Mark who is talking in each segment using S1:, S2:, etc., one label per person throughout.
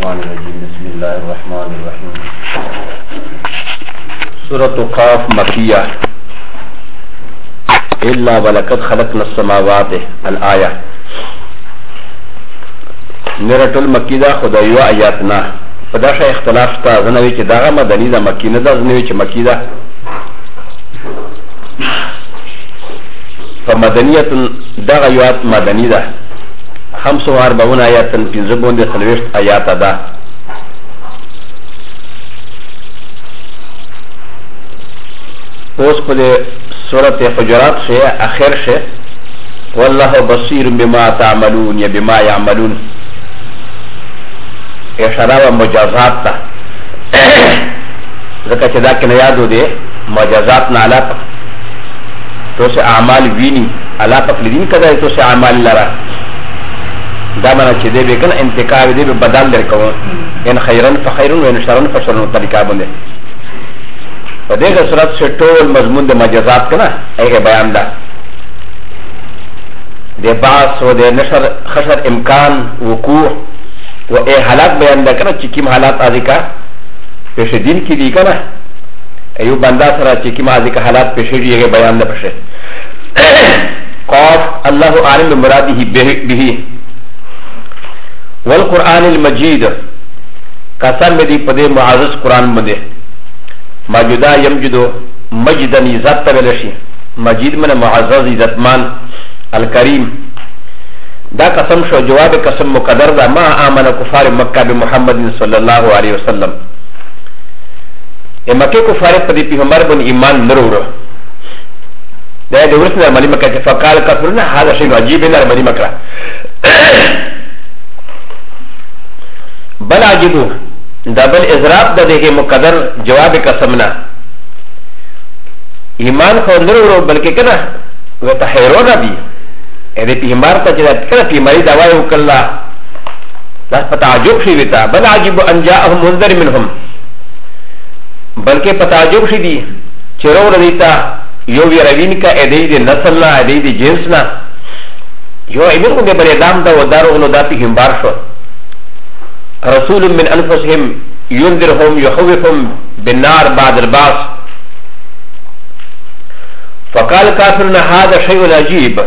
S1: الشيطان الرجيم بسم الله الرحمن الرحيم سورة قاف مكية إلا ولقد خلقنا السماوات الآية نرت المكيدة خدايو آياتنا فداشا اختلاف تا زنوي چه داغا مدنی دا مکی ندا زنوي چه مکی دا فمدنية داغا يوات مدنی دا 45 آيات پنزبون دي خلوشت آيات دا اوس پده سورة حجرات سے اخر سے والله بصير بما تعملون یا بما يعملون اشاره و مجازات تا ذکر چه دا کنه یادو ده مجازات نا علاقه تو سے اعمال وینی علاقه لدین کده تو سے اعمال لرا دا مانا چه ده بکن انتقاب ده بدل در کون ان خیرن فخیرن و ان شرن فشرن طریقہ بنده و دیگه صورت سے طول مضمون ده مجازات کنا ایگه بیان ده ده باس و ده نشر خشر امکان وقوع و ای حالات بیان ده کنا چی کم حالات آزی که پیش دین کی دی کنا ایو بنده سرا چی کم آزی که حالات پیش دیگه بیان ده پشه قاف الله عالم بمراده به والقرآن المجید قسم دی پده معزز قرآن بنده مجدا یمجدو مجدن عزت تبلشی مجید من معزز عزتمان الکریم دا قسم شو جواب قسم مقدر دا ما آمن کفار مکہ بمحمد صلی اللہ علیہ وسلم مکہ کفار پدی پیغمبر بن ایمان نرورو دا دورس نرمالی مکہ فقال کفرنا هذا شيء عجیب نرمالی مکہ بل عجیبو دا بل اضراب دا دیکھے مقدر جواب قسمنا ایمان خو نرورو بلکہ کنا و تحیرونا دی ا دې پیغمبر ته چې کله پیغمبري دعوا وکړه دا په تعجب شي وتا بل عجب ان جاءهم منذر منهم بلکې په تعجب شي دي چې ورو دیتا یو ویروین کا ا دې نسل نه ا دې جنس نه یو ایمن کو بل ادم دا ودارو نو دا پیغمبر شو رسول من انفسهم ينذرهم يخوفهم بالنار بعد البعث فقال كافرنا هذا شيء عجيب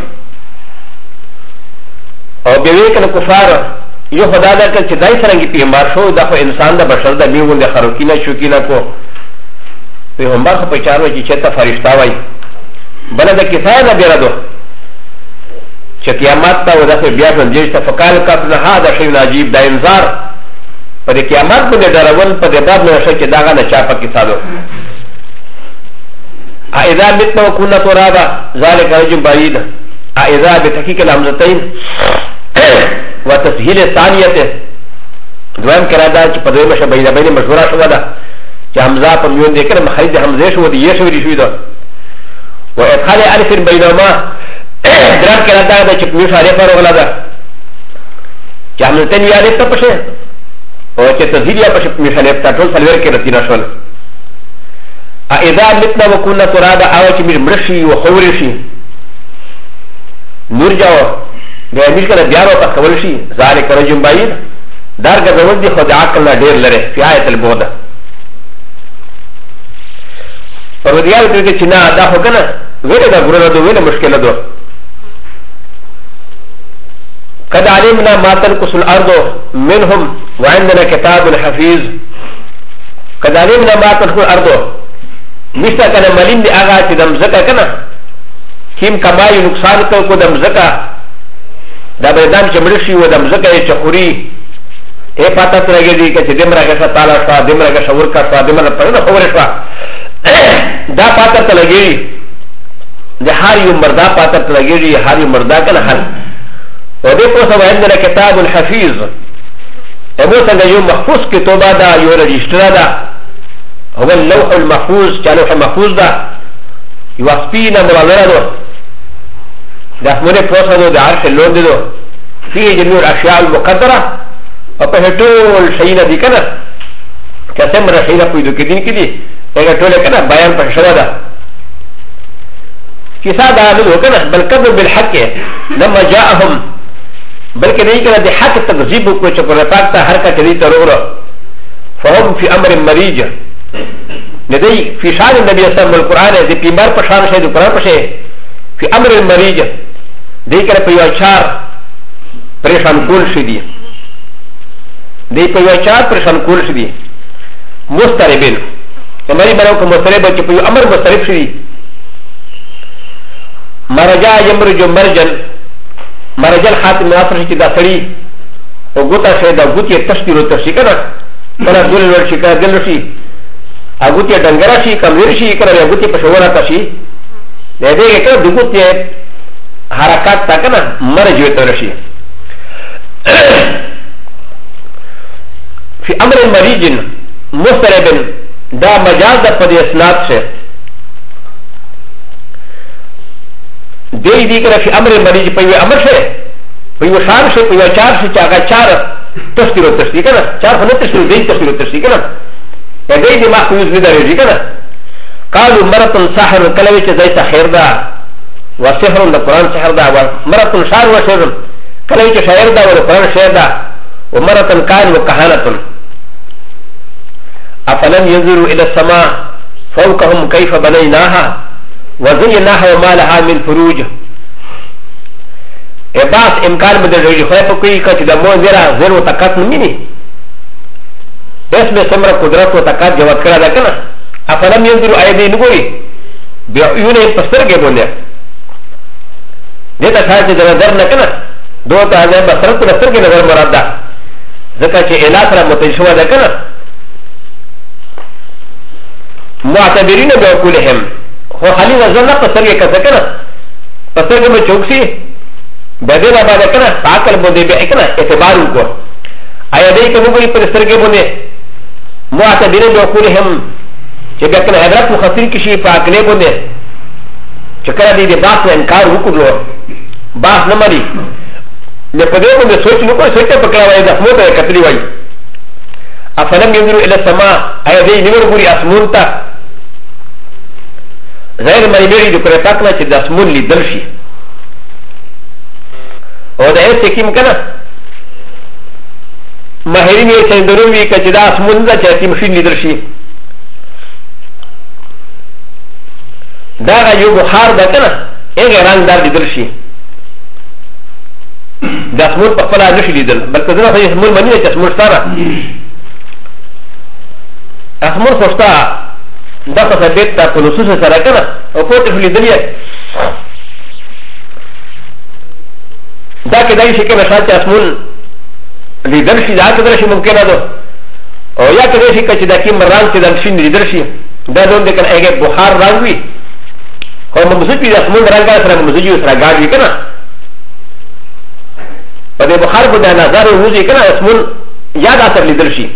S1: او بیوی کنه کفار یو خدا دا که چه دای سرنگی پیغمبر شو دا خو انسان دا بشر دا بیون دا خروکینا شوکینا کو پیغمبر خو پیچارو چه چه تا فرشتا وی بلا دا کسای دا بیردو چه قیامت تا و دا خو بیا فنجیش تا فقال کافرنا ها دا شیون عجیب دا انذار پا دا قیامت پا دا درون پا دا باب نرشا چه داغا دا چاپا کسا دو اذا متنا و کننا ترابا ذالک رجم بعید اذا بتحقیق الحمزتین وتسهيل الثانية دوام كرادا چې په دویمه شبه بین مشهوره شو ده چې حمزه په میون دې کړه مخرج حمزه شو دي یې شو دي شو ده و ادخال الف بينهما درام كرادا ده چې په میشه علي پر ولا ده چې حمزتين یا الف ته پشه او چې تسهيل یا پشه په میشه الف ته ټول سلور کې رتینا شول اذا متنا وكنا ترابا او چې مرشي او خورشي نور جاو د امیر کله بیا ورته کول شي ذالک رجم بعید دار غزول دي خدای عقل نه ډیر لره فی آیت البوده پر ودیال کې چې نه دا خو کنه ویله دا ګورنه دوه ویله مشکله ده قد علمنا ما تنقص الارض منهم وعندنا كتاب حفيظ قد علمنا ما تنقص الارض مشتا کنه ملین دی هغه چې دم زکه کنه کیم کمای نقصان کو دم زکه دا بيدان چې مرشي و دم زکه چې خوري اے پاتا ترګي کې چې دمره کې تعالی شوا دمره کې شور کا شوا دمره په نه خبره شوا دا پاتا تلګي د هر یو مردا پاتا تلګي هر یو مردا کنه حل او دې په سبا عندنا کتاب الحفيظ ابو څنګه یو محفوظ کتابه دا یو رجستر دا هو اللوح المحفوظ چې لوح محفوظ دا یو سپینه مولانه ده دا اسمونه پروسه ده عرش اللون ده فيه جميع الاشياء المقدره او په ټول شیونه دي کنه کسم رشیده پیدا کړي کړي هغه ټول کنه بیان په شوه ده چې ساده ده کنه بل کذب بالحق لما جاءهم بلکې دې کنه د حق تکذیب کو چې پر پاک ته حرکت دې ترور فهم فی امر مریج ندی فی شان النبی صلی الله علیه وسلم القرآن دې پیمار په شان شه د قرآن په شه فی امر مریج دې کنه په یو چار پریشان کول شي دي دې په یو چار پریشان کول شي دي مستربین امر مرو کو مسترب چې په یو امر مسترب شي مرجع یمرج مرجن مرجل خاتم ناصر چې دا سړی او ګوتا شه دا ګوتی تشتیر او تشی کنه کله دل ور شي کله دل شي اګوتی ډنګرا شي کمزور شي کله ګوتی په شوره تشي دې دې کله د ګوتی حرکت تا کنه مرج وته رشي فی امر مریج مسترب دا مجاز د په اسناد شه دې دې کله فی امر مریج په یو امر شه په یو شار شه په یو چار شه چې هغه چار تشتیر او تشی کنه چار خو نه تشتیر دې تشتیر او تشی کنه دې دې ما خو یې زده لري کنه قالوا مرة ساحر كلمه چې زي ساحر دا وسحر القرآن سحر دا ومرة شعر وشعر كلمه شاعر دا والقرآن شعر دا ومرة كان وكهانة أفلم ينظروا إلى السماء فوقهم كيف بنيناها وزيناها وما لها من فروج باس امكان بدل رجل خيفه كي كتدا مو زرا زر وتكات نميني اسم سمرا قدرت وتكات جواب كرا دا كنا أفلم ينظروا أيدي نقولي بعيونه بسترگه بونده دیتا خواهد چه نظر نکنه دو تا هزار بسرت بسترگه نظر مراد دا ذکر چه اعلاس را متنشوه دا کنه معتبرین بعقولهم خو خالی نظر نه بسترگه کسه کنه بسترگه میں چوکسی بدل آباده کنه پاکل بونده بیا کنه اعتبار وکو آیا دی که نگوری پر بسترگه بونده معتبرین بعقولهم چه بیا کنه حضرت مخصر کشی پاکله بونده چه کنه دی باس نه انکار وکو باس نه مری نه په دې باندې سوچ نه کوي سوچ په کړه وای د اسمو ته کتلی وای افلم ينظروا الى السماء اي دې نیور ګوري اسمون ته غیر مې لري د پرې پاتنه چې د اسمون لیدل شي او دا هیڅ کیم کنه ماهرین یې څنګه دروي چې دا اسمون دا چې مشین لیدل شي دا یو بخار ده کنه هغه رنگ دار لیدل شي د اسمون په خپل نشي لیدل بلکې زه خو اسمون باندې چې اسمون سره اسمون خوستا دا په ثبت د پلوسوس سره کنه او په ته لیدل یې دا کې دای شي کې مثلا چې اسمون لیدل شي دا کله شي ممکن ده او یا کله شي چې دا کې مران چې د شي لیدل شي دا دوم د کنه هغه بخار رنگ وي او مزوجي د اسمون رنگ سره مزوجي سره گاډي کنه په دې بخار په د نظر وځي کنه اسمون یاد اثر لیدل شي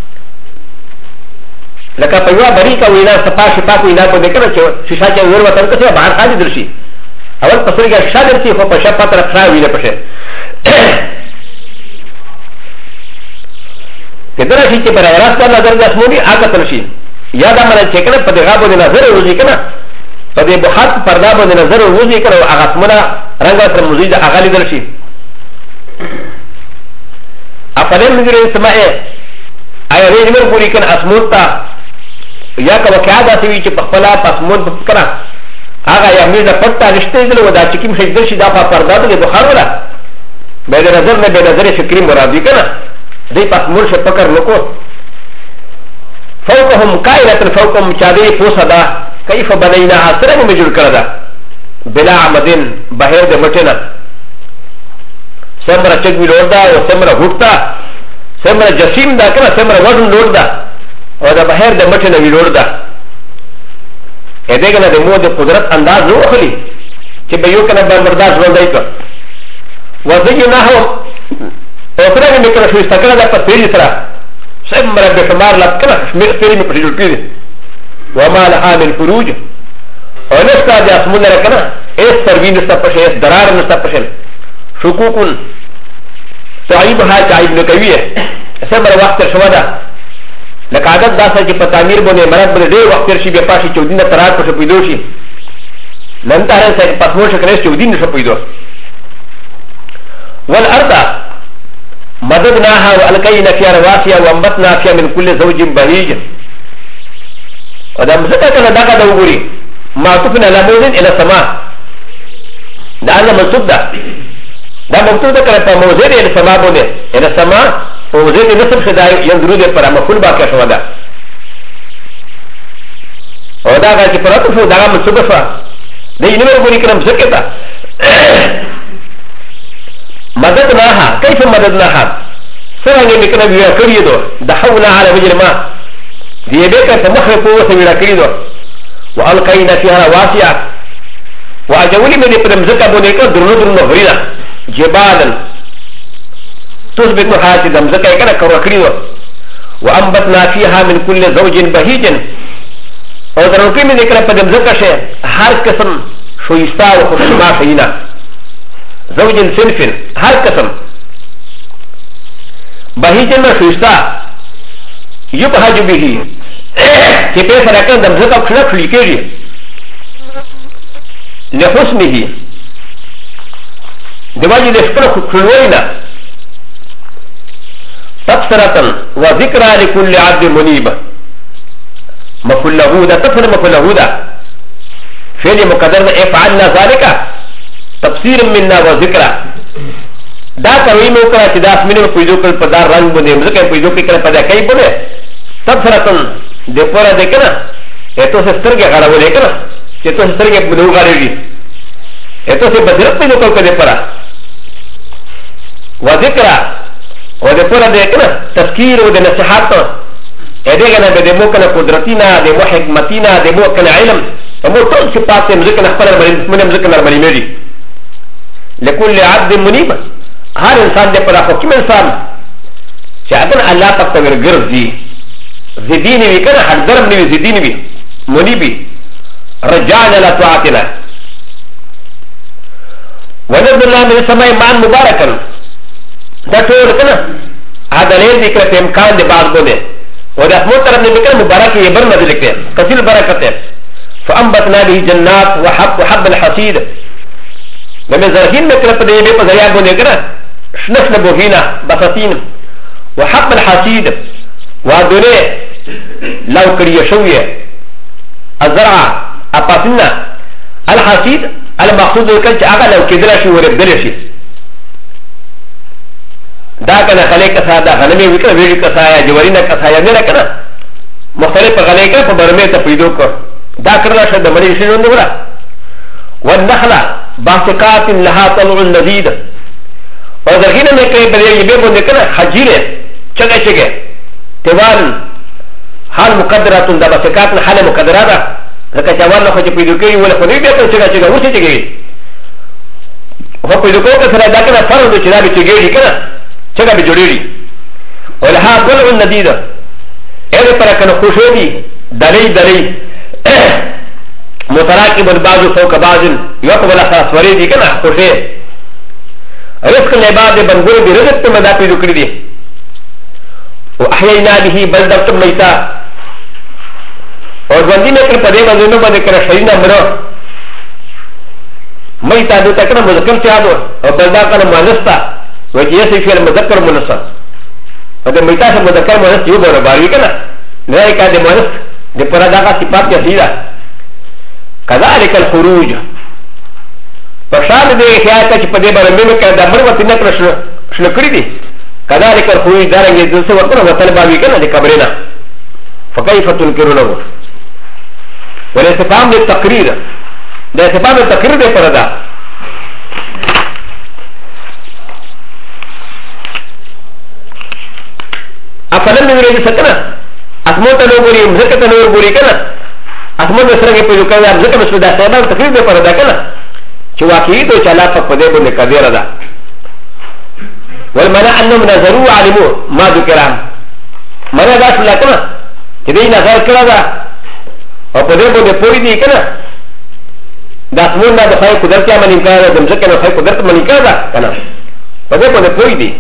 S1: لکه په یو بری کا وینا صفا شفا کو وینا کو دکنه چې شیشه چې ور وته کسه بهر خالي لیدل شي اول پسې کې شاده شي خو په شپه طرف خا ویله پشه کله چې په راست نظر د اسمونی هغه تل شي یاد امر چې کنه په دغه باندې نظر وځي کنه په دې بخار پردا باندې نظر وځي کنه هغه اسمونه رنگ سره مزید هغه لیدل شي افلم نظر السماء ایا دې نور ګوري کنه اسمون ته یا که وکیا دا سوي چې په خپل اسمون کنه هغه یا میزه پټه رشته دې ودا چې کوم شي دل شي دا په پردا باندې بخار ولا به نظر نه به نظر فکری مراد دي کنه دې په اسمون شه پکړ لکو فوقهم قائلة فوقهم چادي پوسدا كيف بنيناها سرنگ مجر کردا بلا عمدين بهر دے مٹنا سمرا چگوی لوڑ دا و سمرا ہوٹتا سمرا جسیم دا کنا سمرا وزن لوڑ دا و دا بهر دے مٹنا وی لوڑ دا ایدے کنا دے مو دے قدرت انداز نو اخلی چی بیو کنا برداشت وندائی کا وزیناها اوپرنگ مکنا شویستا کنا دا پر پیری سرا سمرا بشمار لب کنا پیری میں پسی جل پیری وما لها من فروج ونستا دي اسمون لكنا اس تروين نستا پشن اس درار نستا پشن شکوکن تعیبها تعیب نکویه سمر وقت شما دا لکه عادت داسا چه پا تعمیر بونه مرد بونه دیر وقت ترشی بیا پاشی چودین ترار پشو پیدو شی لنتا هرن سا پاسمون شکنیس چودین نشو پیدو والارض مددناها والقينا فيها رواسي وانبتنا فيها من كل زوج بهيج ودا مزكا كان دغه دوغوري ما تفنا لموزن الى السماء دا انا منصوب ده دا مكتوب ده كان موزن الى السماء بونه الى السماء وزن نسب شدا ينظروا ده پر مفعول باقي شو ده ودا چې پرته شو دا منصوب شو ده ينور غوري كلام زكتا مددناها كيف مددناها سرعه مكنا بيا كريدو دحونا على وجه الماء دي بيكا تمخر قوة بيا كريدو والقينا فيها رواسيا واجولي من يقدم زكا بونيكا درنو درنو غرينا جبالا تثبت حاجة دم زكا يكنا كرو كريدو وانبتنا فيها من كل زوج بهيج ودرنوكي من يقدم قدم زكا شيء هر قسم شويستا وخشما شينا زوج صنف هر قسم بهيجن شويستا يبهج به كي بيسا لكن دم زكا خلق لكيجي لحسنه دواجي لشكرا خلوينا تبصرة وذكرى لكل عبد منيب مفعول له ده تفهم مفعول له ده فعل مقدر افعلنا ذلك تفسير منا وذكرى دا کوي نو کړه چې دا اسمنه په دې کول په دار رنگ باندې مزه په دې کې کړه په دا کوي بونه تفسرتن د پورا د کنه اته سترګه غړولې کنه چې ته سترګه په دوه غړېږي اته څه بدرت په دې کول کړه پورا وذکرى و د پورا د کنه تذکیر او د نصيحت ا دې کنه به د مو کنه قدرتینا د مو حکمتینا د مو کنه علم مو ټول صفات مزه کنه خپل مزه کنه ملي لكل عبد منيب هر انسان دے پر حکم انسان چاہتن اللہ تک تغیر گرز دی زدینی بھی کنا حق درم نوی زدینی بھی منیبی رجعنا لطاعتنا ونزل اللہ من السماء مان مبارکا دا طور کنا عدلین دی کرتے امکان دے بعض بودے و دا احمود طرف نے بکر مبارکی یہ بر نزل کرتے کثیر برکت ہے فانبتنا به جنات وحب الحسید لما زرهين مكرا بدي بزريا بونيكرا شنفل بوهينا بساتين وحق الحسيد ودوني لو كريه شويه الزرع أباسنا الحسيد المقصود كان أغا لو كدلا شو وربدلشي دا كان خليك كسا دا غنمي وكرا ويجي كسا يا جوارينا كسا يا مينا كنا مختلف غليكا فبرمي تفيدوك دا كرنا شد مريشي نورا والنخلة باسقات لها طلع لذيذ وذلك نكاي بدي يبيعون نكنا حجيره شجع شجع تبان حال مقدرات دا باسقات حال مقدرات لك جوال لو خجي بيدوكي ولا خدي بيعون شجع شجع وش شجع هو بيدوكو كسر دا كنا فرد شجع بيشجع كنا شجع بجوري ولها طلع لذيذ هذا ترى كنا خوشودي دلي دلي متراكب البعض فوق بعض يقبل اساس وريدي كنا خوشي رزق العباد بنقول برزق مدافع ذكري واحيينا به بلدة ميتا اور بندين كر پدے بندوں بندے کر شرینا مرو ميتا دو تکنا مذکر سے ادو اور بلدہ کا مؤنث وجہ سے فعل مذکر مؤنث اور ميتا سے مذکر مؤنث یو بر باری کنا نہیں کا دے مؤنث دے پردا کا صفات کے سیدھا كذلك الخروج فشان دي حياتك پدے بر میں کہ دمر وقت نہ کر شلکڑی دی كذلك الخروج دارنگ جس وقت وطن باوی کنا دے قبرنا فكيف تنكرونه والاستفهام للتقرير ده استفهام للتقرير دے پردا افلم يريد سكنا اسموت لوغوري مزكت لوغوري كنا اسموت سرنگ پہ جو کہ ذکر مسعود صاحب تقریر دے پر ادا کنا چې واقعي تو چلا په دې باندې قدر ادا والمنع انهم نظروا علموا ما ذکر منا دا څه کنا چې دې نظر کړه دا او په دې باندې پوری دي کنا دا اسموت نه د خای قدرت یا منی کړه د ذکر نه خای قدرت منی کړه کنا په دې باندې پوری دي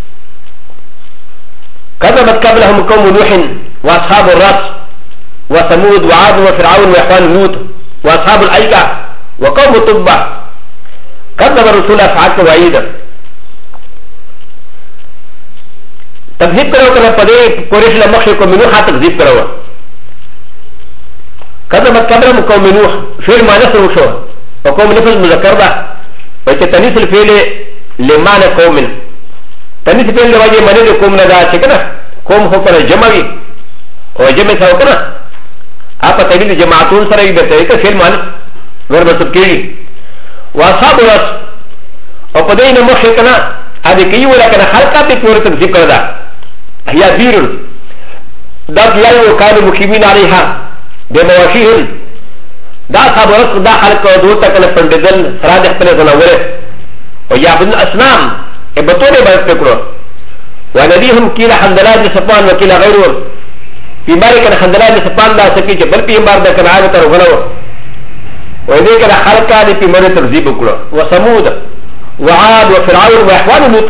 S1: كذبت قبلهم قوم نوح واصحاب الرس وثمود وعاد وفرعون واخوان لوط واصحاب الايكه وقوم تبع كذب الرسول افعال وعيدا تکذیب کرو کنه پدې قریش له مخې کو منو خاطر تکذیب کرو کله مطلب کو منو فعل مؤنث وشو او قوم لفظ مذکر ده او چې تنیث الفعل لمعنى قوم تنیث الفعل له وجه معنی قوم نه دا چې کنه قوم هو پر جمعي او جمع څو کنه اپ تبیل جماعتون سره یې به ته فعل مؤنث ور مسب کیږي واصحاب رس او پدې نه مخې کنه ا دې کې ولا کنه خلقات په پوره تکذیب کړه هي دیر دا یو کانو مخیمین علیها بمواشیهم دا صبرت دا خلق دوتا کنه پنددل سراد خپل زناوره او یا ابن اسنام ابتوره باید پکړو ونبيهم كيل حمدلله بن صفوان وكيل غيره في مالك حمدلله بن صفوان دا سكي چې بل پیغمبر د کنه هغه تر غلو و دې کنه خلق دې په مره ترذیب وکړو وثمود وعاد وفرعون واحوال لوط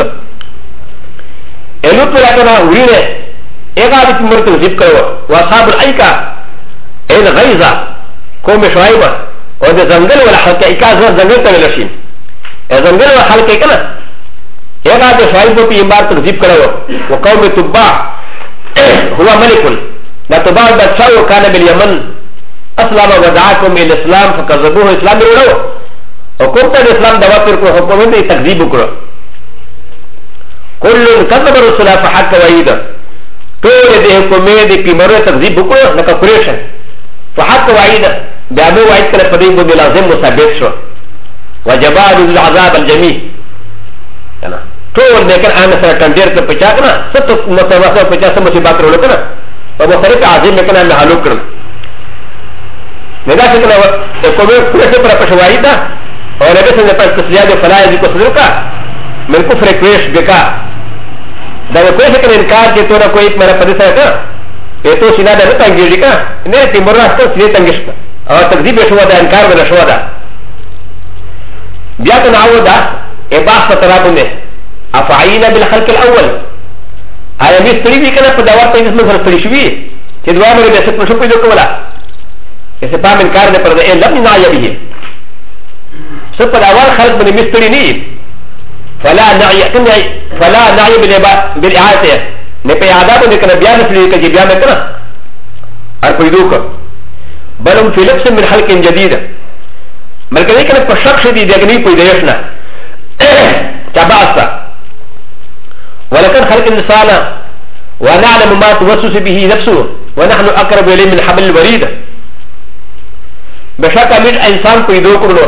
S1: لوط لكنه ويره اغا دې په مره ترذیب کړو واصحاب الايكه ان غيظه قوم شعيبه او د زنګل ولا حلقه اکاز زنګل ته لشي زنګل ولا حلقه کنه اغا د شعيبه په امبار ترذیب کړو وقوم تبع هو ملك لا تبع بچاو كان باليمن اسلم ودعاكم الى الاسلام فكذبوه اسلام ورو او کوم ته اسلام دوا پر کو حکومت دې تکذیب وکړو كل كذب الرسول فحق وعيد ټول دې حکومت دې په مره تکذیب وکړو لکه قریش فحق وعيد بابو وعيد کله په دې باندې لازم مثبت شو وجباد العذاب الجميع انا ټول دې کړه ان سره ټنډیر ته پچا کنه ست متوسه پچا سم مصیبت ورو کنه او مختلف عظیم کنه نه حلو کړ نه دا څنګه کومه څه پر پښوایی دا او لکه څنګه په تسلیه د فلای دي کو سلوکا من کفر کریش بکا دا کوئی څه کنه انکار چې تو نه کوئی مره پدې سره کا ته سینا ده ته انګریزي کا نه تیمور راستو سې تنګشت او تکذیب شو دا انکار ولا شو دا بیا ته نو دا اباس ترابونه افعینا بالخلق الاول آیا دې ستړي دي کنه په داور ته اسمه سره ستړي شوی چې دوه مې د څه په شو پیدا کولا چې په انکار نه پر دې لم نعي به څه په داور خلق باندې مستړي نه فلا نعي بالاعاده نه په اعاده باندې کنه بیا نه فلې کې بیا نه کنه هر کوئی دوک بلهم في لبس من خلق جديد بلکې کنه په شخص دي دغني کوئی دیشنا تبعث ولكن خلق الانسان ونعلم ما توسوس به نفسه ونحن اقرب اليه من حبل الوريد بشكل من انسان کوئی دو کړو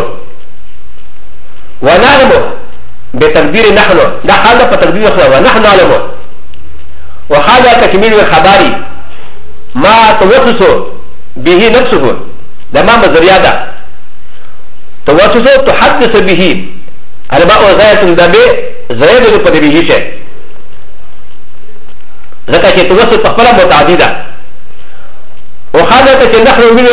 S1: ونعلم بتقدير نحن لا هذا بتقدير ونحن نعلم وهذا كتميل الخباري ما توسوس به نفسه لما مزرياده توسوس تحدث به اربع وزايا دبي زياده بدبيه شيء ذكا چې توسط خپل متعدده او حالت چې نحن من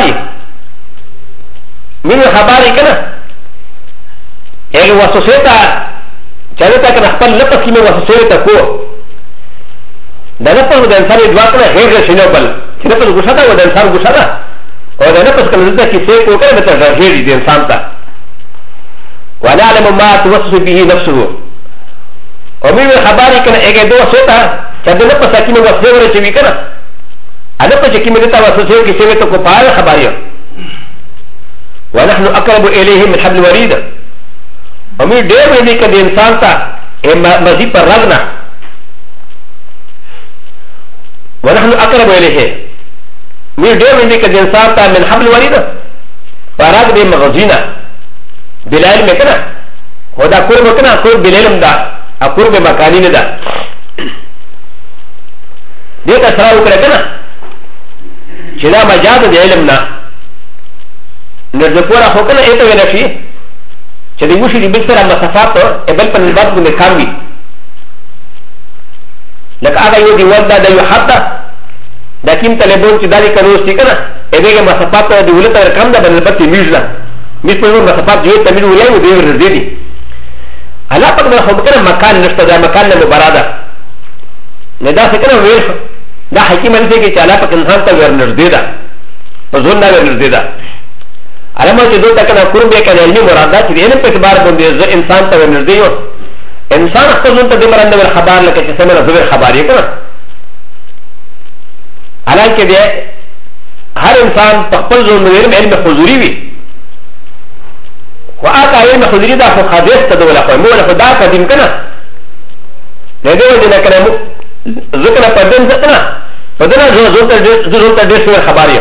S1: الخباري کنه ال وسوسه چلتا کنه خپل لپس کې وسوسه ته کو دا نه په د انسان دوا کنه هر شنو بل چې په غوښه دا د انسان غوښه ده او دا نه پس کنه د کې څه کو کنه ته راځي د انسان ته ونعلم ما توسوس به نفسه او من الخباري کنه اګه دوه سوتا چې دغه په سکینه وسه ورته چې وکنه انا په چې کې مې ته وسه کې چې ته کو پاره خبريه ونحن اقرب اليه من حبل الوريد او مې ډېر دې کې د انسان ته مزي پر رغنا ونحن اقرب اليه مې ډېر دې کې د انسان ته من حبل الوريد فراغ دې مغزينا بلال مې کنه خدا قرب کنه قرب بلالم دا قرب مکانی نه دا دې ته سره وکړه کنه چې دا مجاز د علم نه نو د پورا هو کنه ایته ویل شي چې د وشي د بل سره مسافات بل په نسبت باندې کار وي لکه هغه یو دی ولدا د یو حتی دا کیم تلیفون چې دالي کړو چې کنه دغه مسافات د ولته رقم ده بل بل میژلا مې په نور مسافات یو تمرین ولای و دی ورزيدي الله پاک نه هو کنه مکان نشته دا مکان نه مبارده نه دا څنګه ویل دا حکیم انځي کې چې الله پاک انسان ته ورنږدې ده په ځون نه ورنږدې ده علامه چې دوی ته کنه قرب یې کنه علمي مراده چې دې په اعتبار باندې انسان ته ورنږدې یو انسان خپل ځان ته د مرنده ول خبر لکه چې سمره زویر خبرې کنه حالانکه دی هر انسان په خپل ځان علم حضوري وي و هغه علم حضوري دا خو حدیث ته دوله خو موږ خدا قدیم کنه نه دی ولې کنه ذکر په دین ځکه په دغه ضرورت ډېر څه خبرې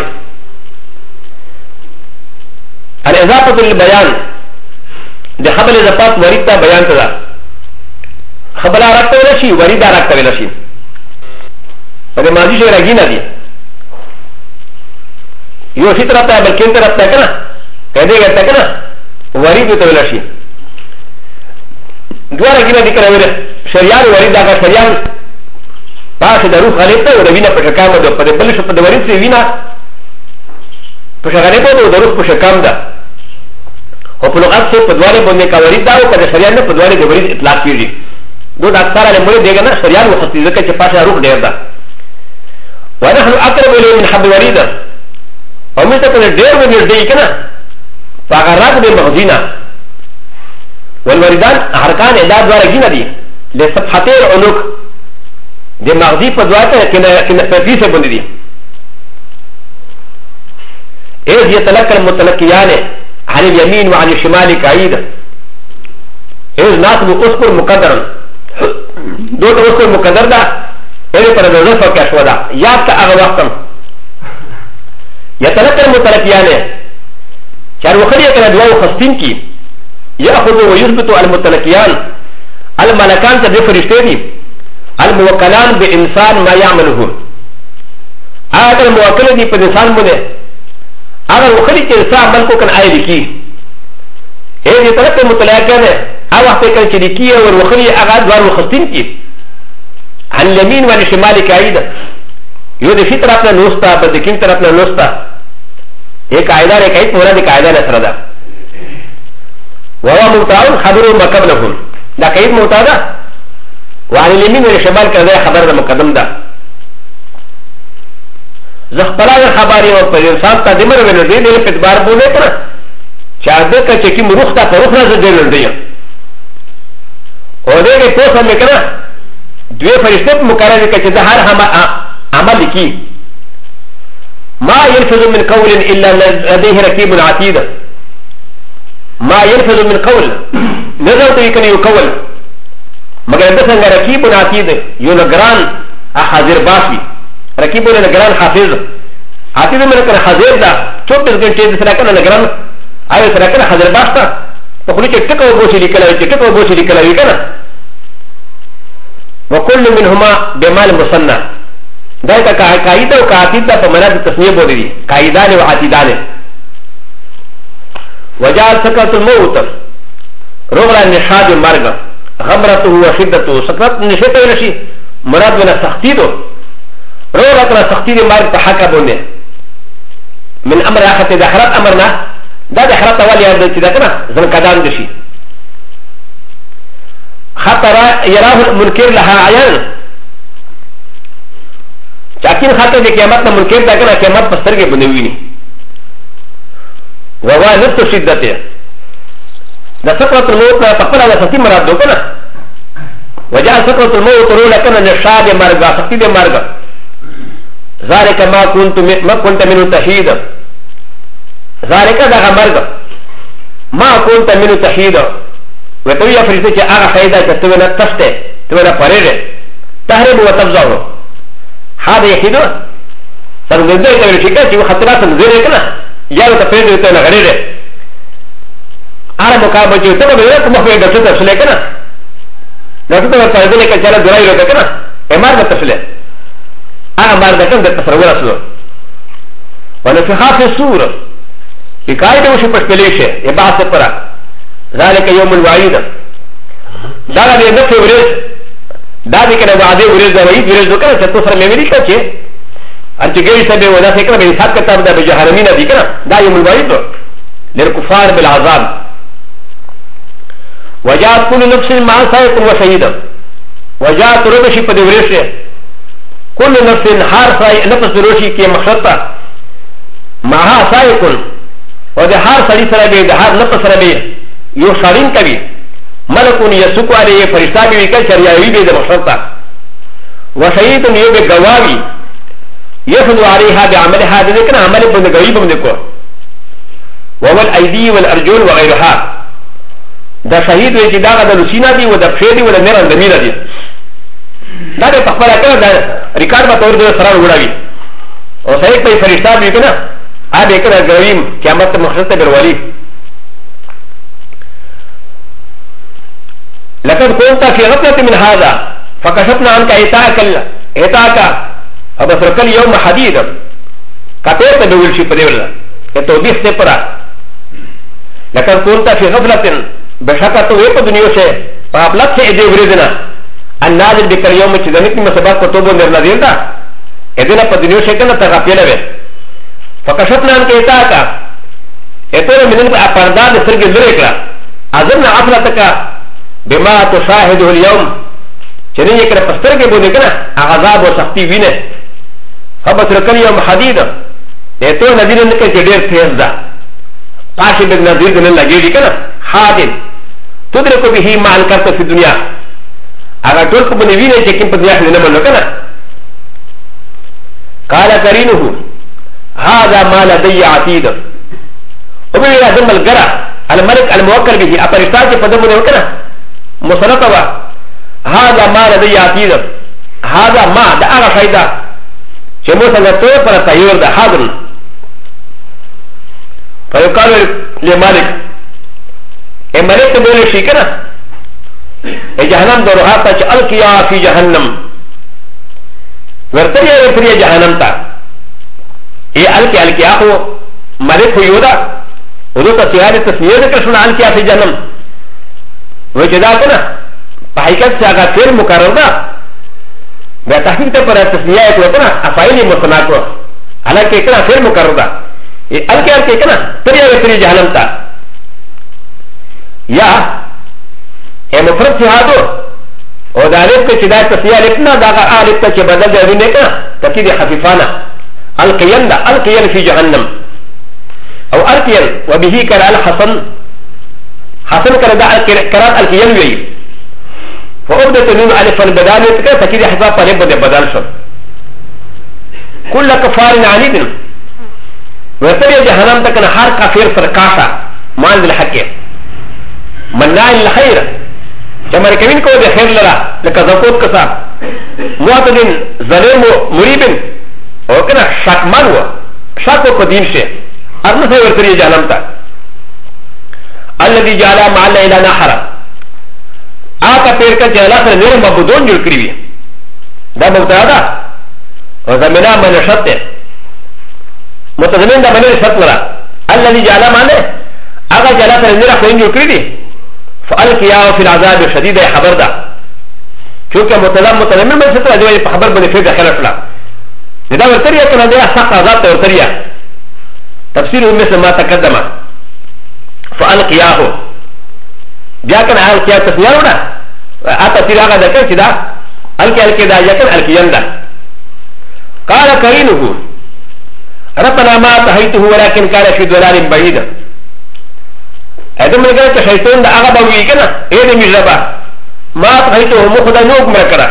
S1: الاضافه للبيان د خبر اضافات ورید ته بیان ته ده خبره راکته ولا شي ورید راکته ولا شي په دې ماضي شي راګی نه دي یو شي طرف ته بلکې طرف ته کنه کدی ورته کنه ورید ته ولا شي دوه راګی نه دي کنه وره شریان ورید دا شریان پاسه د روح غلیب ته او د وینه په شکام ده په بل شو په د ورید سي وینه په شغله په د روح په شکام ده او په لغت کې په دواړو باندې کا ورید دا او په شریان په دواړو د ورید اطلاق کیږي دو اکثر له مړي دیګه نه شریان وخت ځکه چې پاسه روح ډیر ده ونحن اقرب اليه من حبل وريد او مته په ډیر ورید دی کنه فقرات بالمغزينا والوردان حركان اعداد ورقين دي لصفحتي العنق دي مغزي فدواته كنا فيسه بندي اذ يتلقى المتلقيان عن اليمين وعن الشمال كعيد اذ ناسب اذكر مقدرا دوت اذكر مقدر ده اذ پر الظرف كشودا يابت اغا وقتم يتلقى المتلقيان چار وخريه كنا دواو خستين کی يأخذ ويثبت المتلقيان الملكان تدفر اشتري الموكلان بإنسان ما يعمله هذا الموكل دي بإنسان منه هذا وخري كإنسان عملكو كان آي لكي هذه يتلقى المتلقيان هذا وقت كان كدكي والوخري أغاد وار وخستين کی عن اليمين وعن الشمال كايدا يودي في طرفنا نوستا بدكين طرفنا نوستا هي قاعده ر كايت مراد قاعده نسردا وهو مبتدا خبر ما قبلهم دا كايت مبتدا وعن اليمين والشمال كذا خبر مقدم ده زخبلا خبري او انسان تدمر ولر دي له اعتبار بونه پر چاده ک چکی مروختا پروخنا زدل دی او دغه پوسه مکنه دوی فرشتو مقرره ک چې د هر عمل کی ما يلفظ من قول الا لديه رقيب عتيد ما يلفظ من قول نظر تيكن يقول مگر دسنگ رقيب عتيد يونغران حاضر باسي رقيب نگران حافظ عتيد من كان حاضر دا 24 گھنٹے دسرا کنا نگران اي سرا کنا حاضر باستا پخلی چ ٹکو بوسی لکلا چ ٹکو بوسی لکلا وی کنا وكل منهما بمال مصنع دا قاعده او قاعده په معنا د تسنیه بولی دي قاعدان او عتیدان وجعل سكرة الموت رغم النشاد المرغ غمرته وشدته سكرة نشته ولشي مراد من سختيدو رغم سختيد المرغ تحكى بونه من امر اخر تدخلت امرنا دا دخلت اول يرد تدكنا زنكدان دشي خطر يراه المنكر لها عيان چاکین خاطر د قیامت نه منکر دا کنه قیامت په سترګې باندې ویني ووا نفس شدته د سکرت الموت نه په خپل وستی مراد دو کنه وجاء سکرت الموت رولا کنه نشاد مرګ سختی د مرګ ذالک ما كنت من تحید ذالک دا مرګ ما كنت من تحید وته یا فرشته چې هغه فائدہ چې ته نه تسته ته نه پرېږه تحریم وتفزعه هذا يحيد سرزنده كبير شكا چه خطرات نزيره كنا يارو تفريد ويتو نغريره آره مقابل چه ويتو بيرا كما فيه دكتو تفصيله كنا دكتو تفصيله كنا چالا درائی روكا كنا امار دا تفصيله امار دا كنا دا تفرور اصلو ونفخا في السور اقايده وشي پشپليشه اباس پرا ذلك يوم الوعيد دانا دي نفع ورز دا دې کنه وعده ورز دا وایي ورز وکړه چې تاسو سره مې ویل کړه چې ارتګری سبه ودا فکر به حساب کتاب دا به جهرمینه دي کنه دا یوم الوعید للكفار بالعذاب وجاءت كل نفس مع سائق وشهيد وجاءت ربشي په دې ورشه كل نفس هر سائق نفس روشي کې مخشطه معها سائق او د هر سړي سره به د هر نفس سره به یو شارین کوي ملكون يسوق عليه فرشتابي وكال شريعي بيد مشرطة وشهيد يوم الجواوي يفضل عليها بعملها ذلك عمل بن غريب من ذكر وهو الايدي والارجل وغيرها دا شهيد ويجي دا غدا لسينا دي ودا بشيدي ودا نيران دميرا دي دا دي تخبرا كنا دا ريكارد بطور دي سرار وراوي وشهيد بي فرشتابي كنا آده كنا غريم قيامت مخصصة بالولي لقد كنت في غفلة من هذا فكشفنا عنك إتاك أبصرك اليوم حديدا كتير تدول شيء بديولا كتوبيخ سفرا لقد كنت في غفلة بشكة ويقى دنيو شيء فأبلغ شيء إدي وريدنا النازل بك اليوم تدنيك مسبات كتوبو نرنازين دا إدنا فدنيو شيء كنا تغفينا به فكشفنا عنك إتاك إتونا منين أپرداد سرق الزرقلا أظن غفلتك بما تشاهده اليوم چنین یک پستر کے بودے کنا عذاب و سختی وینے خبت رکل یوم حدیدا تو نذیر نکے جڑیر تیز دا قاشب نذیر دن لگیڑی کنا حادن تدرکو به ما انکرت فی دنیا اگر ټول کو بنی وینے چې کوم په دنیا کې نه منو کنا قال قرینه هذا ما لدي عتيد او ویلا دمل غرا الملك الموکل به اپرشتہ کے پدمونه وکنا مصنفه هذا ما لدي عتيد هذا ما دا اغا فايدا چه موسى نتوه پر تغيير دا حاضر فيقال لمالك مالك تبولي شي كنا جهنم دروها تا چه القيا في جهنم ورطريا ورطريا جهنم تا القيا القيا خو مالك خو يودا ودو تا سياري تسنير ذكر شنا القيا في جهنم وجدا كنا حقیقت سے اگر فعل مقرر دا بیا تحقیق تے پر تسنیہ ایک وکنا افعیل مصنع کو حالانکہ کنا فعل مقرر دا الکے الکے کنا تریا وتری جہنم تا یا اے مفرد شہادو او دالت کے چدای تسنیہ لکھنا دا آلت تا چھ بدل دے دینے کا تکید خفیفانا القین دا القین فی جہنم او القین وبه کرا الحسن حسن کرا کرات القین وی فأبدت نون ألفا بدالت كده تكيد حساب طالب بدل شو كل كفار عنيد ويتبع جهنم تكن حار كافر فرقاشا مال بالحق مناع الخير كما ركبين كو بخير لرا لك زكوت كسا معتدين ظلم مريب وكنا شك مانو شك قديم شيء أرنو سيور تري جهنم تا الذي جعل مع الله إلى نحرا آتا پیر کا چلا سر نیر مبودون جوڑ کری دا مبتدا دا و زمینہ من شرط ہے متضمن دا من شرط لرا الذي جعل معنی آگا چلا سر نیر خلین جوڑ کری فالقیاء فی العذاب شدید خبر دا چونکہ متضمن من شرط جو خبر بنی فیر داخل افلا دا ورطریہ کنا دیا سخت عذاب تا ورطریہ تفسیر مثل ما تقدم فالقیاء بیا کنا القیاء تسنیہ ہونا آتا تیراغا دا کن چی دا الکی دا یکن الکین دا قال قرینه ربنا ما تحیته ولكن كان في ضلال بعید ادم لگا چه شیطان دا آغا باوی کنا اید مجربا ما تحیته مو خدا نوک مرکرا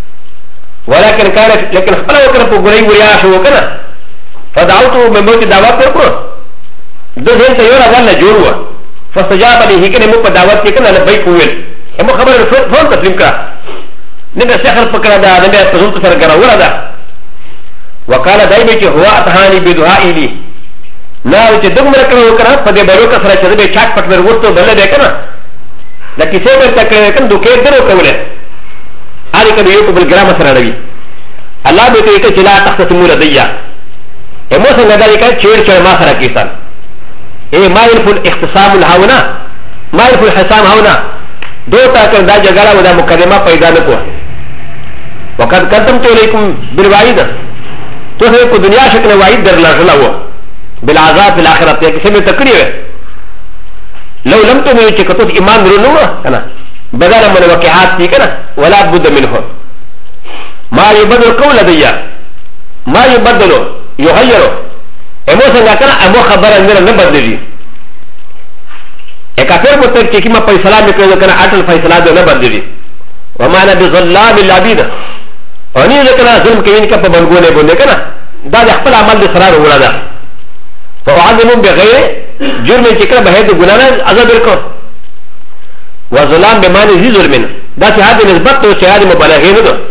S1: ولكن كان لكن خلا وکنا پو گرئی وریا شو کنا فدعوتو مموت دعوت پر کرو دو دین تیورا والا جوڑ ہوا فاستجاب لي هيك نمو بدعوت كنا لبيك ويل اما خبر فون تسليم كرا نبي سحر فكرا دا نبي تزول تسر كرا ولا دا وقال دايما هو اتهاني بدعائي لي لا وجدم مركنا وكرا فدي بروك سرا چدبي چاك پکر وستو بل دے کنا لكي سيبر تک کن دوکے درو کولے آلی کدو یو بالگرام سرا نبی اللہ بیتو ایک چلا تختصمو لدیا امو سنگا دا چیر چیر ما سرا کیسان ايه ما يلف الاختصام الهونا ما يلف الحسام هونا دو تاكر دا جغالا ودا مقدمة پیدا نکو وقد قدمت إليكم بالوعيد تو ہے کو دنیا شکل وعید در لازلا ہوا بالعذاب في الآخرة یا کسی میں تکریو ہے لو لم تؤمنوا چکتوس ایمان درونو کنا بدل من وقعات تھی کنا ولا بد منه ما يبدل قول دیا ما يبدل يغير امو سنگا کنا امو خبر اندر نہ بدلی کافر متک چې کیما فیصله وکړو کنه اټل فیصله ده نه بدلی وما انا بظلام للعبید اني ذکر ظلم کوي که په بنګونه باندې کنه دا د خپل عمل د سره وروړه ده فعظم بغیر جرم چې کړه به د ګناه نه عذاب ورکړو وظلام بمعنى ذي ظلم دا چې هغه نسبت ته چې هغه مبالغه نه ده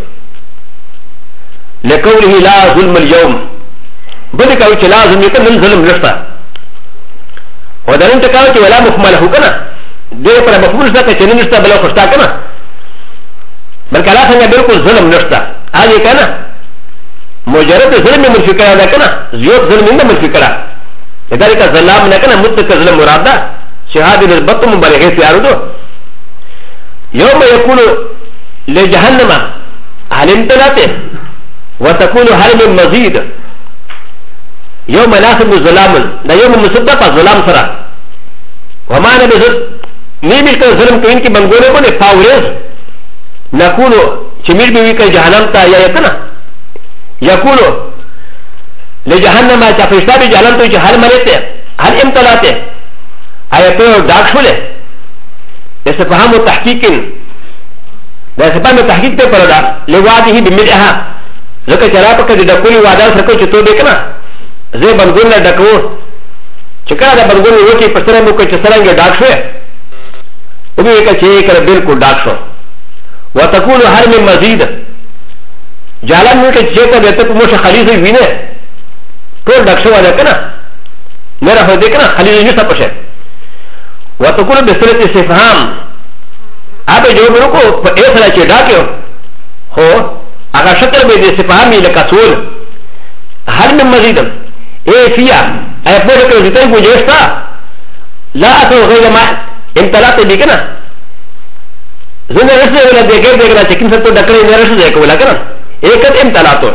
S1: لقوله لا ظلم اليوم بده کوي چې لا ظلم یې ظلم نشته ودرن ته کوي چې ولا مخمله کنه دغه پر مفعول څه چې نشته بل خوشتا کنه بلکې لا څنګه بالکل ظلم نشته هغه کنه مجرد ظلم منفي کړه ده کنه زیات ظلم نه منفي کړه لذلك ظلام نه کنه مطلق ظلم مراد ده شهاده نسبت مبالغه تیار ده يوم يكون لجهنم هل امتلأت وتكون هل من مزيد يوم ناخذ ظلام دا يوم مصدق ظلام سرا وما انا بظلم نيمش كان ظلم كوين كي بنقوله كونه فاوريز نكون شمير بيوي كي جهنم تا يا يكنا يكون لجهنم تا فشتا بي جهنم تو هل مريته هل امتلأت ايتو داك شوله يستفهم تحقيق دا سبب تحقيق ته پردا لواده بملئها ذکر چرا پک د کولی وعده سره کو چتو بکنا زه بنګون نه ډکو چکا دا بنګون وکی په سره مو کو چې سرنګ ډاک شو او به یک چې کړه بالکل ډاک شو وتكون هر من مزید جالان مو کې چې ته ته مو خلیص وینه ټول ډاک شو ولا کنه نه راځي دې کنه خلیص نه پښه وتكون بسرعه استفهام ابه جو برکو په اسره چې ډاکو هو هغه شکل به دې استفهامي لکه سول هل من مزید ايه فيها اي فوق كده زيتين بوجهتا لا اتو غير ما امتلأت بكنا زين رسل ولا دغه دغه چې کوم څه ته ډکړې نه رسل دی کولا کنه ايه کته امتلأت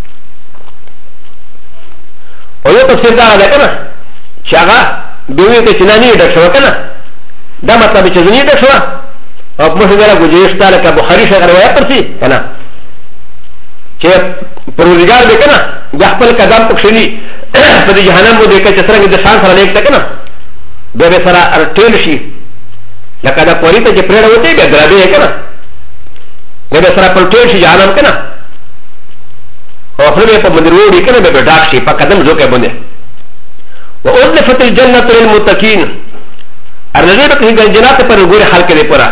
S1: او یو تفسیر دا ده کنه چې هغه دوی ته چناني ډک شو کنه دا مطلب چې زنی ډک شو او په څه غره بوجهتا لکه بخاری څنګه روایت پرسي کنه چې پروردگار به کنه د خپل قدم پکښلی په دې جهنم مو دې کې چې څنګه د شان سره لیک کنه به به سره ارټل شي لکه دا پوری ته چې پرېړ وته به درابه کنه به سره پلټل شي جهنم کنه او خپل په مندر وړي کنه به ډاک شي په قدم زوکه باندې وأزلفت الجنة للمتقين ارزقت في الجنات پر ګور حال کې پورا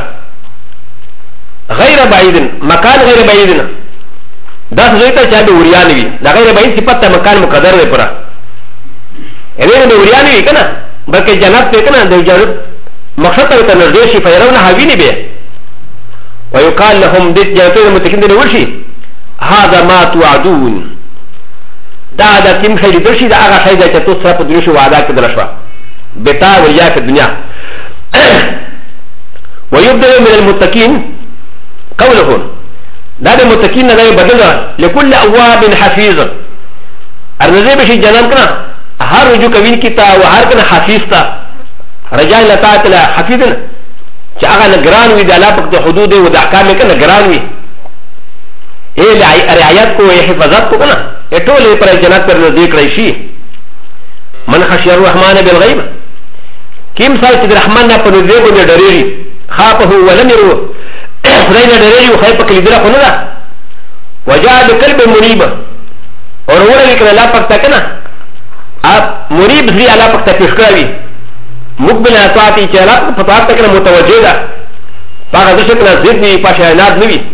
S1: غیر بعید مکان غیر بعید دا څه ته چې به وریان وي دا غیر بعید صفت ته مکان مقدر دی پورا اې نه وریان وي کنه بلکې جنت ته کنه د جنت مقصد ته نږدې شي فيرون حوینه به ويقال لهم دت جنتون المتقين دي ورشي هذا ما توعدون دا دا تیم خیلی درشي دا هغه شی دا چې تاسو سره په دنیا شو وعده کړل شو بتا وریا په دنیا ويبدأ من المتقين قولهم دا د متقين نه بدل لكل اواب حفيظ ارزه به شي جنان کنه هر رجو کوین کیتا او هر کنه حفیظ تا رجال لطاعت له حفیظ چې هغه نگران وي د الله په حدود او د احکام کنه نگران وي اے رعایت کو حفاظت کو کنه ټول پر جنت پر نزدیک راشي من خشي الرحمن بالغيب کیم سال چې الرحمن نه په نزدیک باندې ډریږي خافه ولم يرو خدای نه ډریږي خو په کلی دره خو نه ده وجاء بقلب منيب اور ورغی کړه الله پاک تکنه اپ منيب زی الله پاک ته پیش کړی مقبل اطاعتي چې الله په طاعت تکنه متوجه ده هغه د شکل زید نه پښه نه وي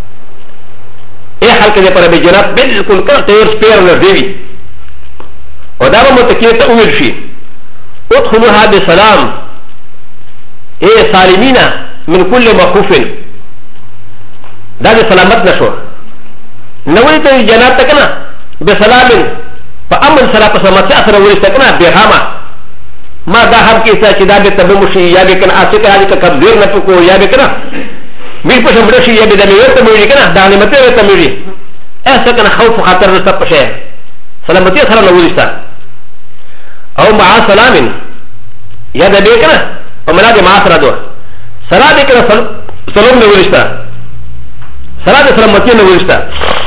S1: اے حال کې پر به جنت بالکل کړه تیر سپیر نه دی او دا به متکیه ته ویل شي ادخلوها بسلام اے سالمین من كل مخوف دا د سلامت نشو نوې ته جنت تکنه بسلام فامن سلام په سلامت سره ورسته کنه بهامه ما دا هم کې چې دا به تبو شي یا به کنه اته کې هغه کبیر نه پکو یا به کنه مې په شمړ شي یا به د مې ته مې کنه دا نعمت ته مې ایسا کنه خوف خطر رسته پشه سلامتی سره نه ورسته او مع سلام یا د دې کنه او ملاده ما سره دو سلام کنه سلام نه ورسته سلام سلامتی نه ورسته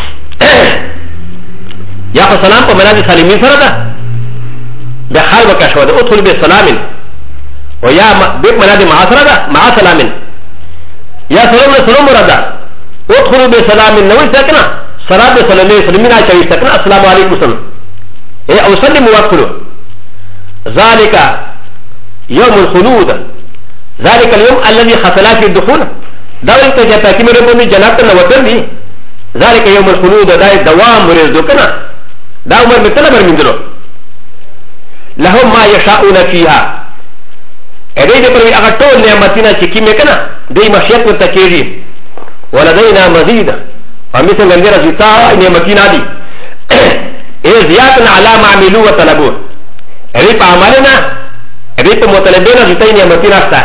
S1: یا خو سلام په ملاده سالمی سره ده د حال وکښو ده ادخل بالسلام ويا بيت منادي مع سردا مع سلام يا سلام سلام مردا ادخلوا بسلام نوي سكنا سلام بسلام سلمنا شيء سكنا السلام عليكم سلام اي او سلم وادخلوا ذلك يوم الخلود ذلك اليوم الذي حصل فيه الدخول داوين تجتا كي مربوني جناتنا وتني ذلك يوم الخلود داي دوام ورزقنا دا عمر مثل برمندلو لهم ما يشاءون فيها ادي پر اگر ټول نعمتنا چې کی مکنا دای مشیت ورته کیږي ولدينا مزيد ومثل غندره زتا نعمتنا دي اي زيادة على ما عملوا وطلبوا ادي په عملنا ادي په مطلبنا زتا نعمتنا استا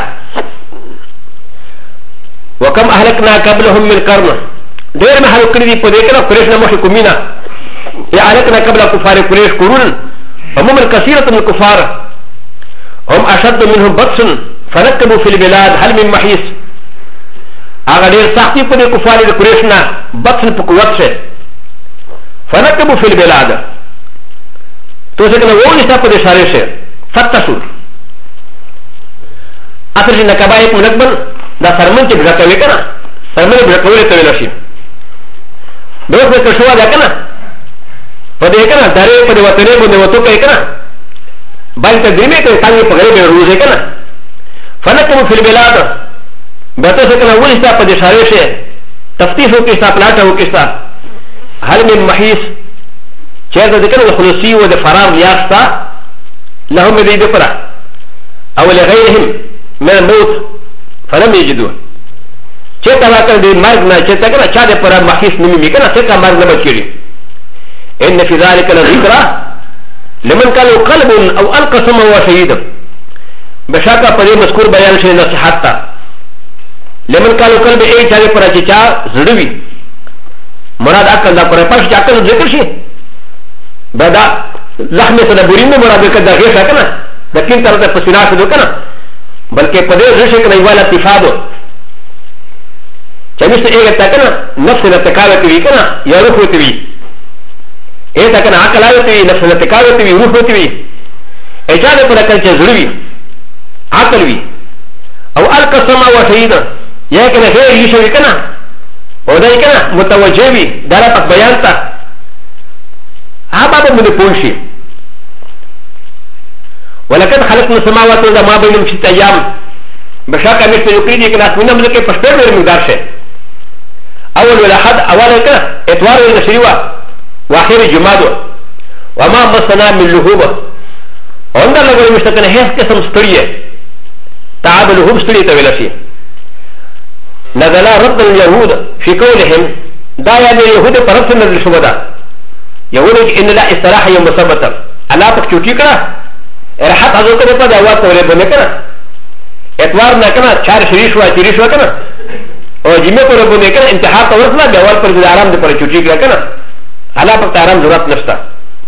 S1: وكم اهلكنا قبلهم من قرن دير ما هلك دي په دې کې قريش مخ کومینا يا اهلكنا قبل كفار قريش قرون ومن كثيرة من الكفار هم أشد منهم بطسا فنكبوا في البلاد هل من محيص أغادير ساقي قد الكفار الكريشنا بطسا بقوات فنكبوا في البلاد توسكنا وولي ساقو دي شاريش فتشور أثر نكبايك منكبن دا سرمن چه بغتاوي كنا سرمن بغتاوي تويلاشي بغت بكشوا دا كنا فده كنا داري فده وطنه بنده وطوكا كنا باید تدریمه کنه تانگی پغره به روزه کنه فنکمو فی البلاد بطه سکنه ولیستا پا دشاره شه تفتیح ہو کستا پلاتا ہو کستا حل من محیص چیرتا دکنه خلصی و ده فرار لیاستا لهم دی دپرا او لغیرهم من الموت فلم یجدو چیرتا واقع دی مرگ نا چیرتا کنه چا ده پرا محیص نمی کنه سکا مرگ نبت کری ان فی ذالک لذکرہ لمن قالوا قلب او القى سما وشهيد بشاكا قد مذكور بيان شيء نصيحتا لمن قالوا قلب اي چاوي پر چا زړوي مراد عقل دا پر پښ عقل ذکر شي بدا زخم سره بورین مراد کدا غیشا کنه لكن تر ته پسینا شو کنه بلکې په دې ځکه کنه یواله اتفاق چمیسته ایګه تا کنه نفس نه تکاله کوي کنه یا روح کوي اذا كان عقل آيوتي نفس الاتكاوتي روح وتوي اجازه پر کل چه ضروری عقل وی او القسم وشهيدا يا كان غير يشوي كنا او دای کنا متوجه وی دارا پک بیان تا هبا من پوشي ولكن خلقنا السماوات والارض ما بينهم 6 ايام بشاكا مثل يقيدي كنا من ملك پشپر ور مقدار شه اول ولا حد اول كنا اتوار النشريوا واخر جمادو وما مسنا من لهوبه عند الله مشتكنا هيك قسم ستريه تعب لهوب ستريه تولشي نزل رد اليهود في قولهم دا يعني اليهود فرص نزل شبدا يقول ان لا استراحه يوم سبت الا تكتوتي كنا راحت هذا كده قد اوات ولا بنكنا اتوار نكنا چار شريشوا تيريشوا كنا او جمعه پر بنكنا انتهاء تورثنا بيوال پر آرام دي پر چوتي كنا على بقى آرام ضرورت نشتا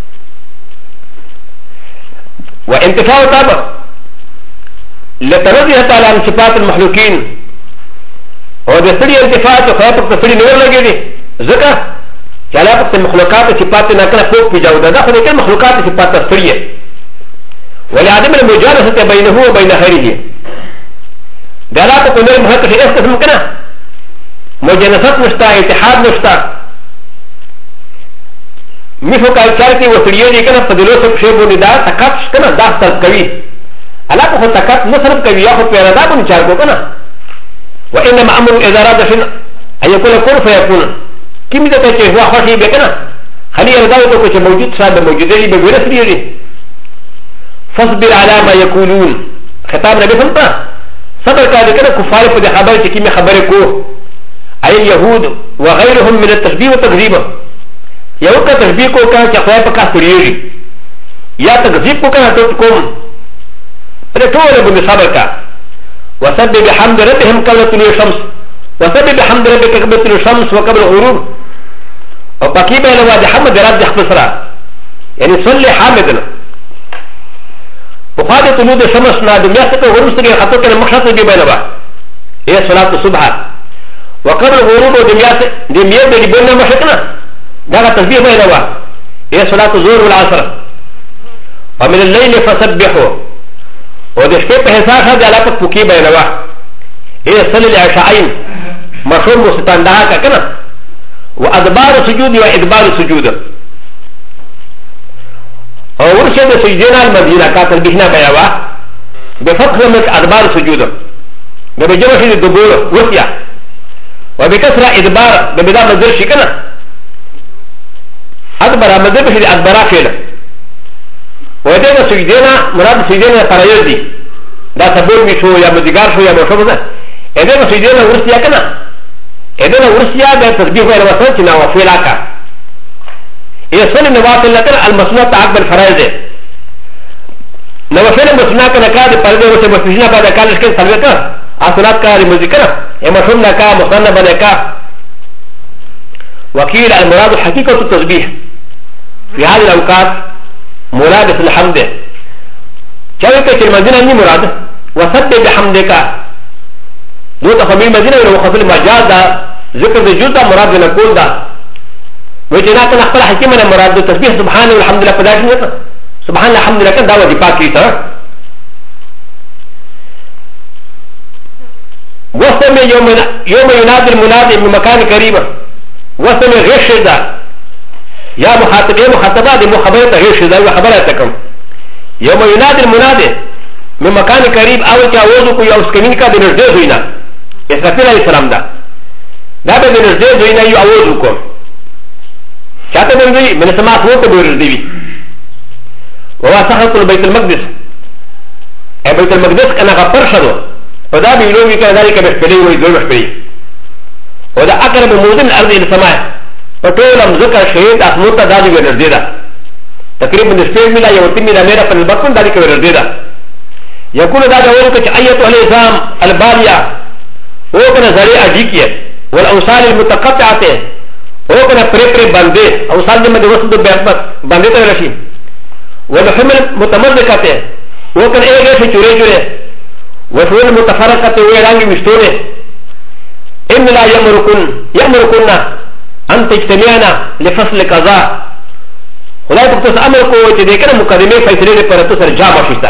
S1: وانتفاع طابع لتنزه تعالى عن صفات المخلوقين ودستري انتفاع خواهد تسري نور لگه دي ذكا على بقى المخلوقات صفات ناكنا فوق في جاودة دا خده كل مخلوقات صفات تسرية ولعدم المجالسة بينه وبين خيره دا لا تكون المحقق في اسكس ممكنة مجالسات نشتا اتحاد نشتا ميفو كالكارتي وسريوني كنا فدلوس بشيبو ندا تكاتش كنا دا سرب كوي الا تخو تكات نسرب كوي ياخو بيرادا بني چاركو كنا وانما امر اذا راد شن ان يكون كون فيكون كم اذا كان هو خوشي بكنا خلي يرضى تو كو موجود صاحب موجود لي بغير سريوني فاصبر على ما يقولون خطاب نبي سنتا صبر كاد كنا كفار في خبر كي خبركو اي اليهود وغيرهم من التشبيه والتكذيب یو کا تشبیه کو کا چې خدای په کا سریږي یا تکذیب کو کا ته کوم پر ټول باندې صبر کا وسبح بحمد ربهم قبل طلوع الشمس وسبح بحمد ربك قبل طلوع الشمس وقبل الغروب او پکې به له واجب حمد رب خپل يعني صلي حامدنا وقاعده طلوع الشمس نا دنیا څخه غروب څخه خطو کې مخاطب دی بینه هي صلاه الصبح وقبل الغروب دنیا څخه د میه د بینه مخکنه دا تسبيح بينوا هي صلاه الظهر والعصر ومن الليل فسبحوا و د شپې په حساب سره د الله په پوکي بیانوا هي صلی العشاءین مشهور مستندها کا کنه و ادبار سجود و ادبار سجود او ورشه د سجدنا المدینه کا تلبیحنا بیانوا بفتح من ادبار سجود بجمع شيء دبور وسيا وبكسر ادبار ببدا مصدر شي كنا ادبر مصدر شي ادبر فعل وده سجدنا مراد سجدنا فرایض دي دا سبور می شو یا مدیگار شو یا مشو ده اده سجدنا ورسيا كنا اده ورسيا ده تسبيح غير وسط كنا وفعل کا یہ سن نوافل لكن المسنون تعقب الفرائض نوافل مسنون كنا كاد فرض وسط مسنون بعد قال اسكن سلوكا اصلات كاري مذكرة مفهوم لك مصنف لك وكيل المراد حقيقة التسبيح في هذه الأوقات مراد في الحمد شاوك المدينة ني مراد وسبب بحمدك دو تفهمين مدينة وخفل مجاز ذكر الجزء مراد نقول ده وجنات نخبر حكيمنا مراد التسبيح سبحانه والحمد لله فداشنك سبحان الله الحمد لله كان دعوة دي باكيتا وسمي يوم ينادي المنادي من مكان قريب وسمي غير شدا يا مخاطبة دي مخبرة غير شدا وخبرتكم يوم ينادي المنادي من مكان قريب أول كأوزوكو يا أسكنينكا دي نجدي زوينا إسرافيل عليه السلام ده ده بدي نجدي زوينا يو أوزوكو شاته بنزوي من السماء فوق بيرزدي وهو سحرة البيت المقدس بيت المقدس أنا غفر شدو وذا بيلوي كان ذلك بشبري ويدور بشبري وذا أقرب موزن الأرض إلى السماء فطول مذكر شهيد أسموتا ذلك بيرزيدا تقريبا نسبين ملا يوتي ملا ميرا فالبطن ذلك بيرزيدا يقول ذلك أولك أية الإسلام البالية وكان زريع أجيكية والأوصال المتقطعة وكان فريقري باندي أوصال جمع دي وصل باندي تغلشي والحمل متمزقة وكان إيه غير في جوري جوري وفعل متفرقة ويراني مشتونة إن لا يأمركن أن تجتمعنا لفصل كذا ولا تكتس أمركو وتدكنا مقدمة فيسرين فرطوس الجامع شتا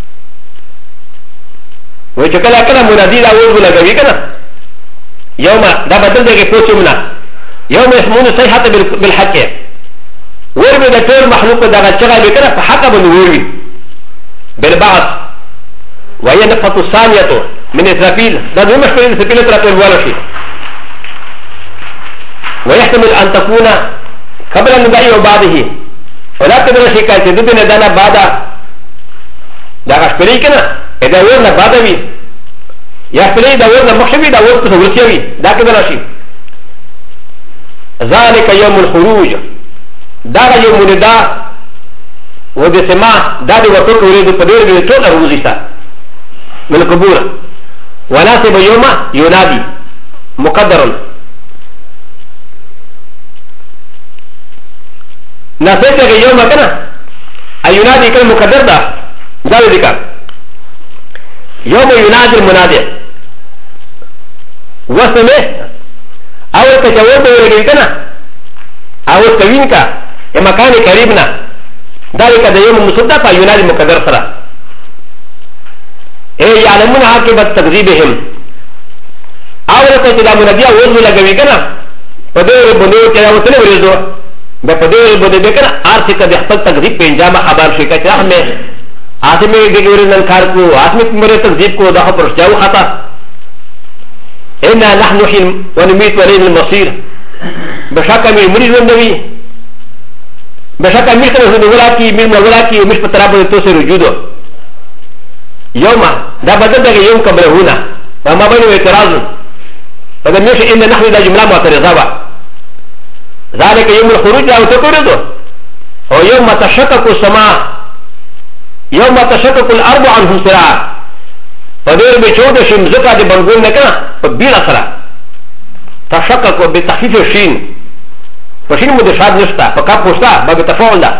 S1: ويشكلا كنا منادي لا وزو لغوي كنا يوم دا بدل دكي فوشمنا يوم يسمون صيحة بالحق ورمي دا طول مخلوق دا غشغل بكنا فحقا بنوري بالبعض وهي نفة الثانية من إسرافيل ده دون مشكلة إسرافيل إسرافيل ولا شيء ويحتمل أن تكون قبل النبي وبعده ولا تدري شيء كاي تدبي ندانا بعد ده أشبري كنا إذا ورنا بعدوي يحتمل إذا ورنا مخشبي ده ورنا تسولسيوي ده كده شيء ذلك يوم الخروج ده يوم النداء ودي سماع ده دي وطول وريد قدير بيطول الروزيستا من القبور وناسب يوم ينادي مقدر ناسبك يوم كنا ينادي كان مقدر ده ذلك يوم ينادي المنادي وسمه أول كجواب بيرجع كنا أول كوينك مكان قريبنا ذلك ده يوم مصدق ينادي مقدر سرا ايه يعلمون عاقبة تكذيبهم اول كتلا مناديا وزن لغوي كنا فدور بندور كنا وصل ورزو بفدور بندور كنا ارسك بحفل تكذيب بانجام خبر شيكا چرا ہمیں آسمی دگوری ننکار کو آسمی مرے تکذیب کو دخل پرش جاو خطا انا نحن نحيي ونميت وليل المصير بشاكا من مريض النبي بشاكا مش كنا ولاكي من ولاكي ومش بترابط توسي رجوده يوم ده بدل ده يوم قبل هنا وما بينه اعتراض فده مش ان نحن ده جمله معترضه ذلك يوم الخروج او تقرضه هو يوم تشقق السماء يوم تشقق الارض عنهم سراعا فده بيشود شيم زكاه دي بنقول نكنا بيلا سرا تشقق بتخفيف الشين فشين مدشاد نشتا فكاب وشتا بتفاعل ده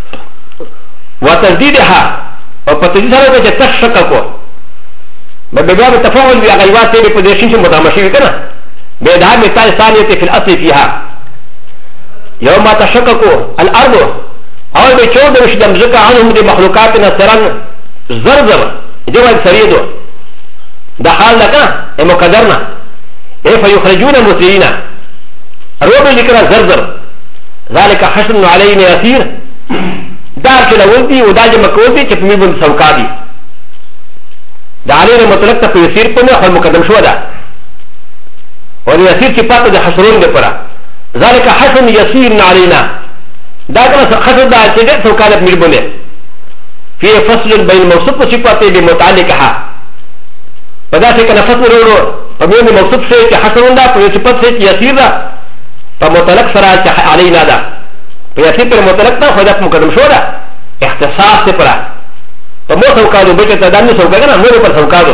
S1: وتجديدها وفتجد هذا جت تشككوا بباب التفاعل بأغيوات تبي بديشين شو متامشي كنا بإدعاء مثال ثانية في الأصل فيها يوم ما تشككوا الأرض أول بيشود مش دمزكا عنهم دي مخلوقات نصران زرزر جواب سريدو دخل لك مقدرنا فيخرجون مسلمين روبي ذكر زرزر ذلك حشر علينا يسير دار كلا ولدي وداج مكوزي تفمي بن سوكادي دا علينا مطلق تفو يسير پنه خل مقدم شو دا وليسير كفاته دا حشرون دا پرا ذلك حشر يسير علينا دا كلا حشر دا چه سوكادت مير بنه في فصل بين موصف وصفاته بمتعلقها فدا سے کنا فصل رو فمين موصف سے چه حشرون دا پو صفت سے يسير دا فمطلق سرا چه علينا دا فيسير پر مطلق دا خدت مقدم شو دا اختصاص سے پرا فمو سوكادو بيتا تدامي سوكادو مورو پر سوكادو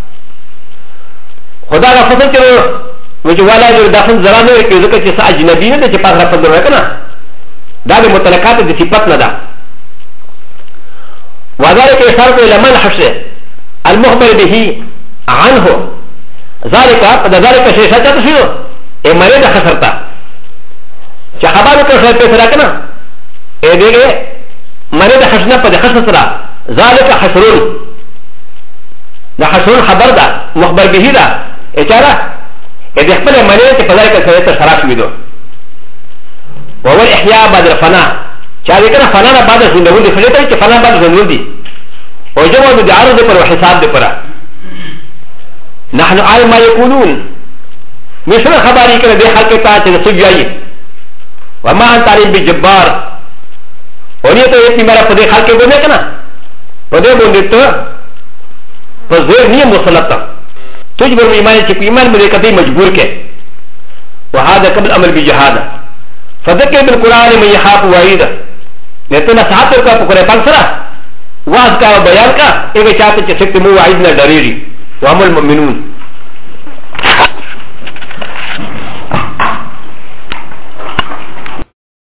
S1: خدا کا فصل چلو وجوالا جو داخل زرانه وكي ذكر چه سا اجنبی نه چه پاس رفض دو کنا دا دا مطلقات دا صفت ندا وذلك اشارت الى من حشر المخبر به عنه ذلك ذلك شيء شاته شنو اي مريض خسرتا چه خبرو که شاید پیسرا کنا ای دیگه مريض خشنا پا ده خشنا ذلك حشرون ده حشرون خبر ده مخبر به ده اچارا ای ده خبر مريض چه پا ذلك سویت شراک ویدو وهو احیاء بعد الفناء چه ده کنا فنا بعد زندگون دی فجتا چه فنا بعد زندگون دی و جمع ده عرض پر و حساب ده پرا نحن عالم ما يقولون مشنا خباری کنه ده حلقتا چه ده سجایی وما انت عليم بجبار ونيت يتي مرا فدي خلق بني كنا فدي بندت فزور ني مسلطه تجبر ايمان كي ايمان من كدي مجبور كه وهذا قبل الامر بجهاد فذكر بالقران من يخاف وعيد نتنا ساعت کا پکڑے پنسرا واذ کا بیان کا ایک چاہتے کہ سکت مو وعید نہ ڈریری وهم المؤمنون